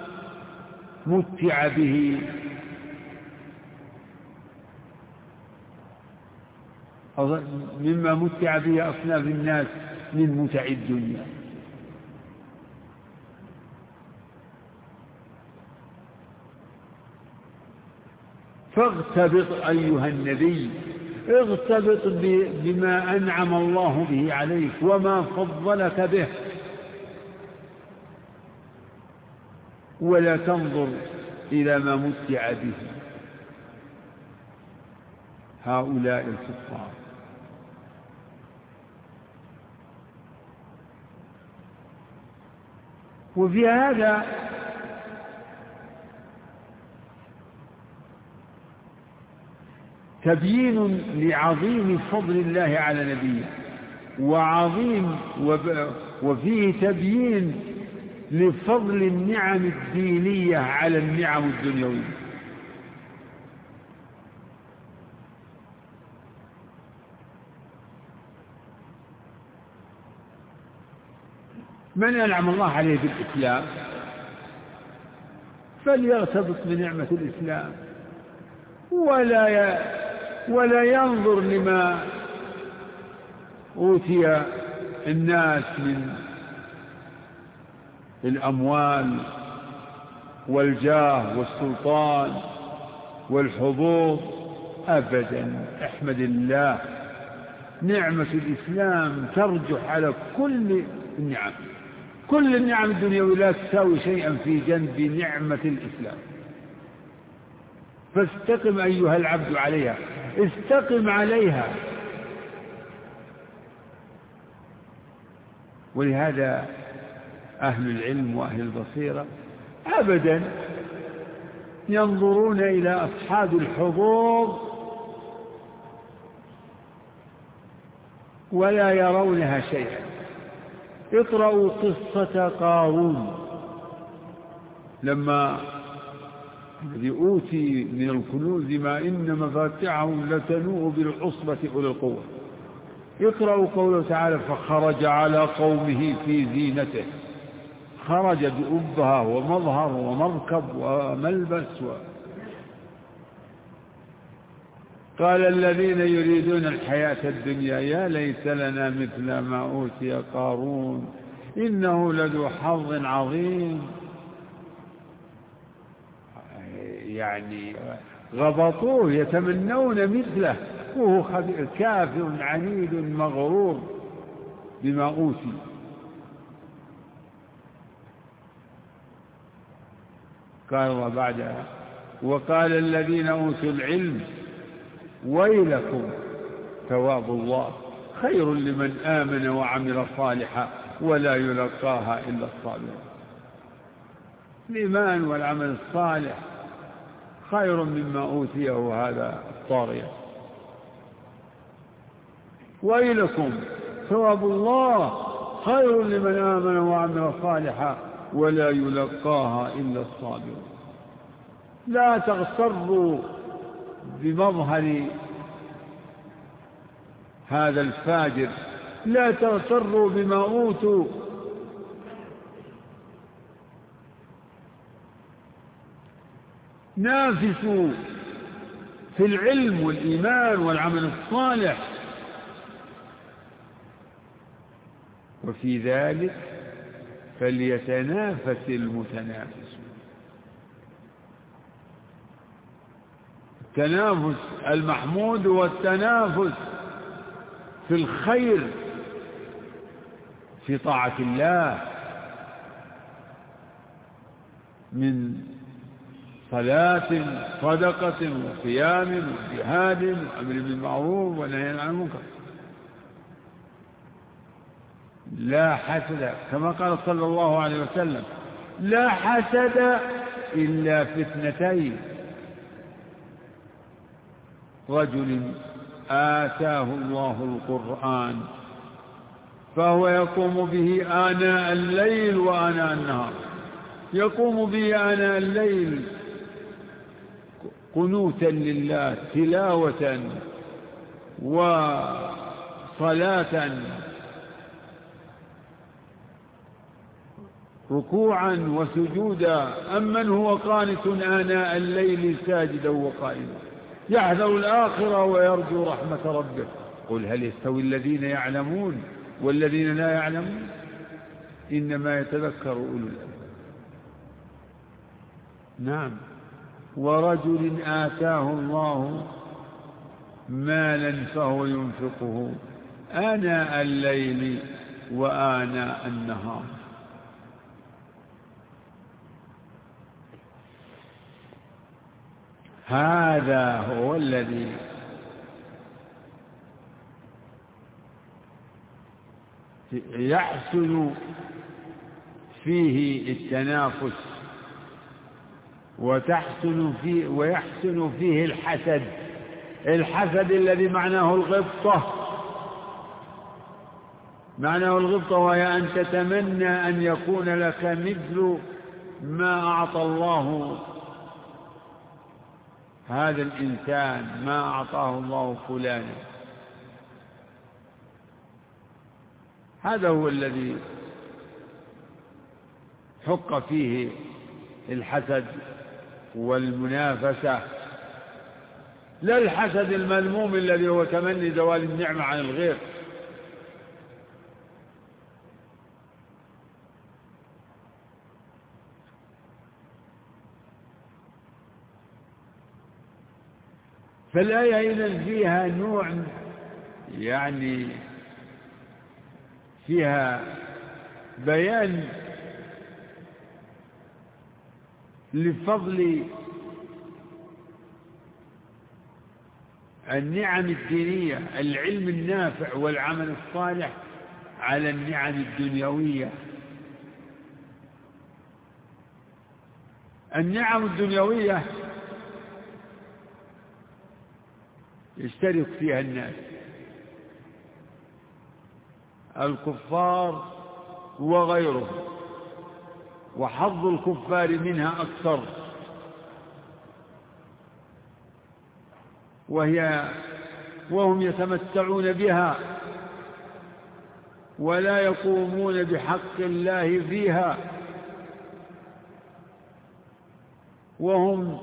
متع به مما متع به أصناف الناس من متع الدنيا. فاغتبط أيها النبي، اغتبط بما أنعم الله به عليك وما فضلك به، ولا تنظر إلى ما متع به هؤلاء الكفار. وفي هذا تبيين لعظيم فضل الله على نبيه، وعظيم وفيه تبيين لفضل النعم الدينية على النعم الدنيوية. من أنعم الله عليه بالإسلام فليغتبط بنعمة الإسلام، ولا ي... ولا ينظر لما أوتي الناس من الأموال والجاه والسلطان والحظوظ أبدا. احمد الله، نعمة الإسلام ترجح على كل النعم، كل النعم الدنيوية لا تساوي شيئا في جنب نعمة الإسلام. فاستقم أيها العبد عليها، استقم عليها. ولهذا أهل العلم وأهل البصيرة أبدا ينظرون إلى أصحاب الحظوظ ولا يرونها شيئا. اقرأوا قصة قارون لما الذي أوتي من الكنوز ما إن مفاتحه لتنوء بالعصبة أولي القوة. اقرأوا قوله تعالى: فخرج على قومه في زينته، خرج بأبهة ومظهر ومركب وملبس و... قال الذين يريدون الحياة الدنيا يا ليت لنا مثل ما أوتي قارون إنه لذو حظ عظيم. يعني غبطوه يتمنون مثله وهو كافر عنيد مغرور بما أوتي. قال وبعدها وقال الذين أوتوا العلم ويلكم ثواب الله خير لمن آمن وعمل صالحا ولا يلقاها إلا الصابرون. الإيمان والعمل الصالح خير مما أوتيه هذا الطاغية. ويلكم ثواب الله خير لمن آمن وعمل صالحا ولا يلقاها إلا الصابرون. لا تغتروا بمظهر هذا الفاجر، لا تغتروا بما أوتوا، نافسوا في العلم والإيمان والعمل الصالح، وفي ذلك فليتنافس المتنافسون. التنافس المحمود والتنافس في الخير في طاعة الله من صلاة صدقة وصيام وجهاد وأمر بالمعروف ونهي عن المنكر. لا حسد كما قال صلى الله عليه وسلم لا حسد إلا في اثنتين: رجل آتاه الله القرآن فهو يقوم به آناء الليل وآناء النهار، يقوم به آناء الليل قنوتا لله تلاوة وصلاة ركوعا وسجودا، أمن هو قانت آناء الليل ساجدا وقائما يحذر الآخرة ويرجو رحمة ربه. قل هل يستوي الذين يعلمون والذين لا يعلمون إنما يتذكر أولو الألباب. نعم. ورجل آتاه الله مالا فهو ينفقه آناء الليل وآناء النهار. هذا هو الذي يحسن فيه التنافس وتحسن فيه ويحسن فيه الحسد. الحسد الذي معناه الغبطة، معناه الغبطة وهي أن تتمنى أن يكون لك مثل ما أعطى الله هذا الإنسان، ما أعطاه الله فلانا. هذا هو الذي حق فيه الحسد والمنافسة، لا الحسد المذموم الذي هو تمني زوال النعمة عن الغير. فالآية إذن فيها نوع، يعني فيها بيان لفضل النعم الدينية، العلم النافع والعمل الصالح على النعم الدنيوية. النعم الدنيوية يشترك فيها الناس، الكفار وغيرهم، وحظ الكفار منها أكثر، وهي وهم يتمتعون بها ولا يقومون بحق الله فيها وهم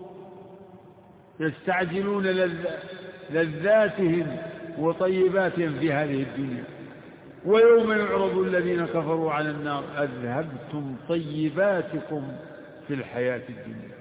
يستعجلون لذاتهم وطيباتهم في هذه الدنيا. ويوم يعرض الذين كفروا على النار أذهبتم طيباتكم في الحياة الدنيا.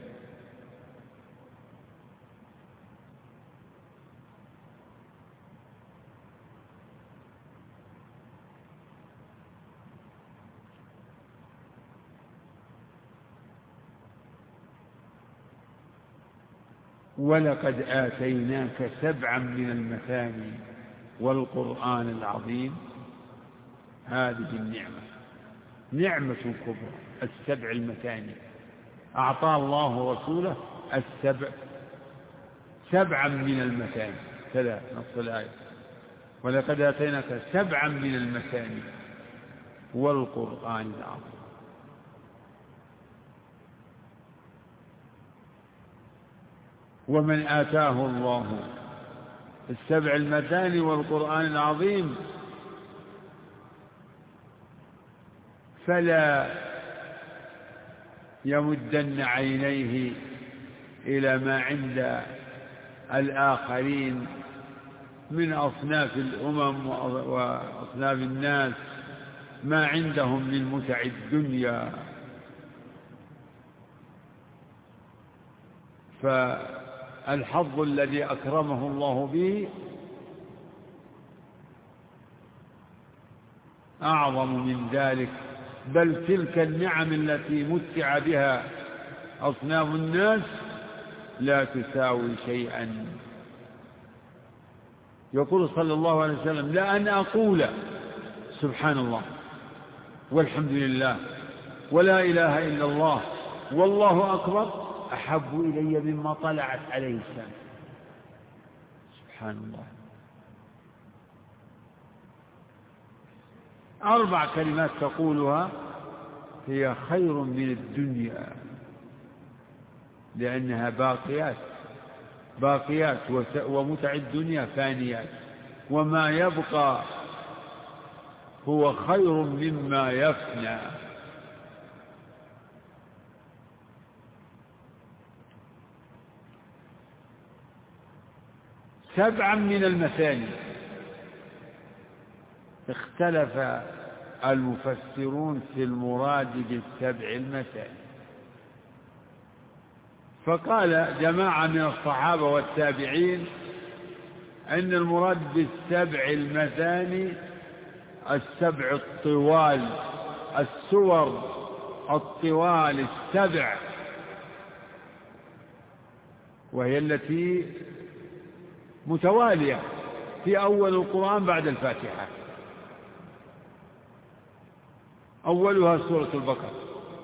ولقد آتيناك سبعا من المثاني والقرآن العظيم. هذه النعمة نعمة كبرى، السبع المثاني. أعطى الله رسوله السبع سبعا من المثاني، كذا نص الآية. ولقد آتيناك سبعا من المثاني والقرآن العظيم. ومن آتاه الله السبع المثاني والقرآن العظيم فلا يمدن عينيه إلى ما عند الآخرين من أصناف الأمم وأصناف الناس، ما عندهم من متع الدنيا. فالحظ الذي أكرمه الله به أعظم من ذلك، بل تلك النعم التي متع بها أصناف الناس لا تساوي شيئا. يقول صلى الله عليه وسلم: لأن أقول سبحان الله والحمد لله ولا إله إلا الله والله أكبر أحب إلي مما طلعت عليه الشمس. سبحان الله. أربع كلمات تقولها هي خير من الدنيا، لأنها باقيات باقيات ومتع الدنيا فانيات، وما يبقى هو خير مما يفنى. سبعا من المثاني. اختلف المفسرون في المراد بالسبع المثاني، فقال جماعة من الصحابة والتابعين أن المراد بالسبع المثاني السبع الطوال، السور الطوال السبع، وهي التي متوالية في أول القرآن بعد الفاتحة. أولها سورة البقرة،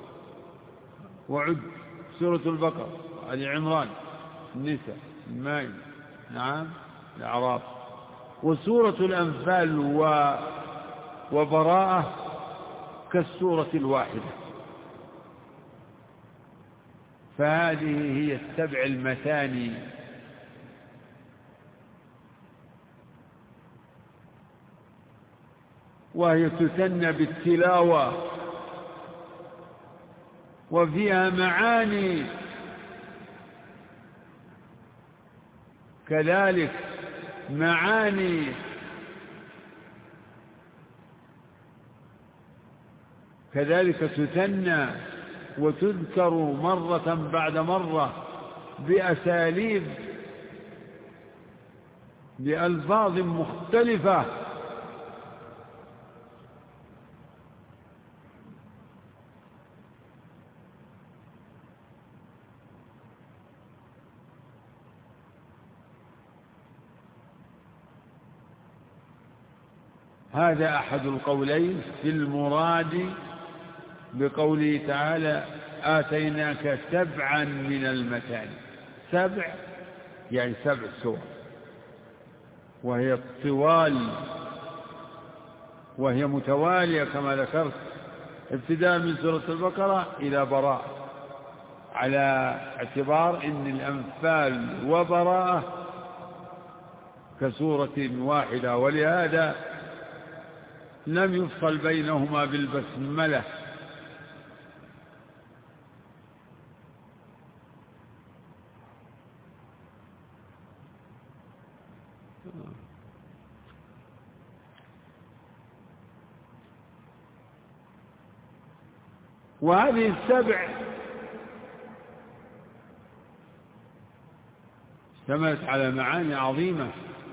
وعد سورة البقرة، آل عمران، النساء، المائدة، نعم، الأعراف. وسورة الأنفال و... وبراءة كالسورة الواحدة. فهذه هي السبع المثاني. وهي تثنى بالتلاوة، وفيها معاني كذلك، معاني كذلك تثنى وتذكر مرة بعد مرة بأساليب بألفاظ مختلفة. هذا أحد القولين في المراد بقوله تعالى: آتيناك سبعا من المثاني. سبع يعني سبع سور، وهي الطوال، وهي متوالية كما ذكرت، ابتداء من سورة البقرة إلى براءة، على اعتبار أن الأنفال وبراءة كسورة واحدة، ولهذا لم يفصل بينهما بالبسملة. وهذه السبع اشتملت على معاني عظيمة،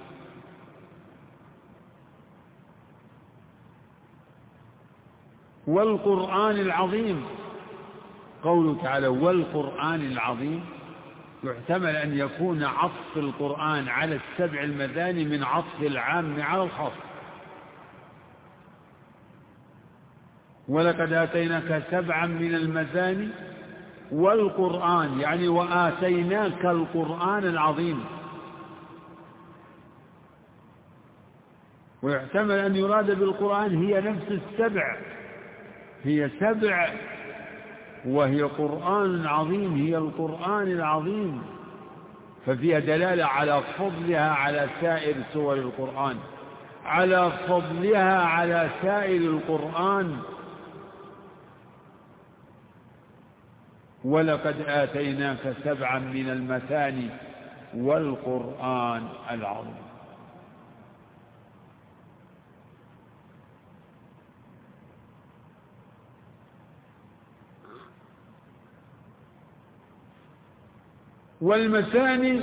والقرآن العظيم، قوله تعالى والقرآن العظيم، يحتمل أن يكون عطف القرآن على السبع المثاني من عطف العام على الخاص. ولقد آتيناك سبعا من المثاني والقرآن، يعني وآتيناك القرآن العظيم. ويحتمل أن يراد بالقرآن هي نفس السبع، هي سبع وهي قرآن عظيم، هي القرآن العظيم، ففيها دلالة على فضلها على سائر سور القرآن، على فضلها على سائر القرآن. ولقد آتيناك سبعا من المثاني والقرآن العظيم. والمثاني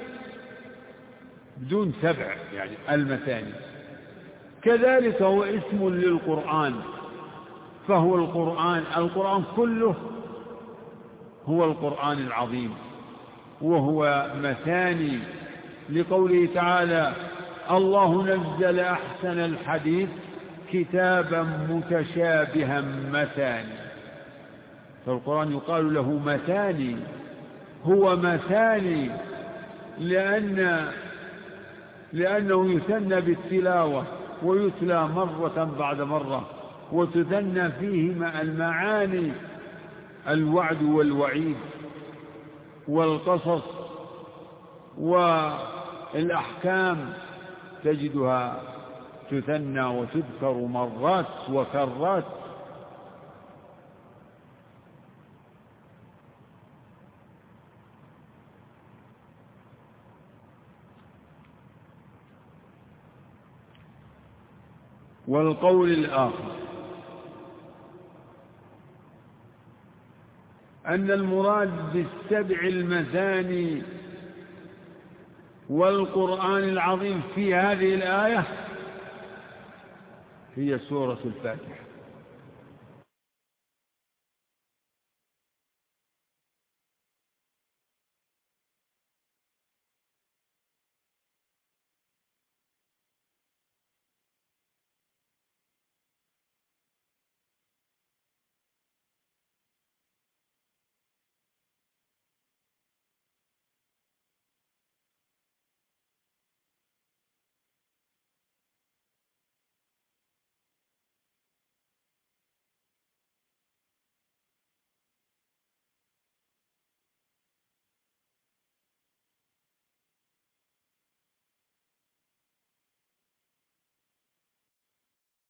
بدون سبع، يعني المثاني كذلك هو اسم للقرآن، فهو القرآن، القرآن كله هو القرآن العظيم، وهو مثاني لقوله تعالى الله نزل أحسن الحديث كتابا متشابها مثاني، فالقرآن يقال له مثاني، هو مثاني لأن لأنه يثنى بالتلاوة ويتلى مرة بعد مرة، وتثنى فيه المعاني، الوعد والوعيد والقصص والأحكام، تجدها تثنى وتذكر مرات وكرات. والقول الآخر أن المراد بالسبع المثاني والقرآن العظيم في هذه الآية هي سورة الفاتحة،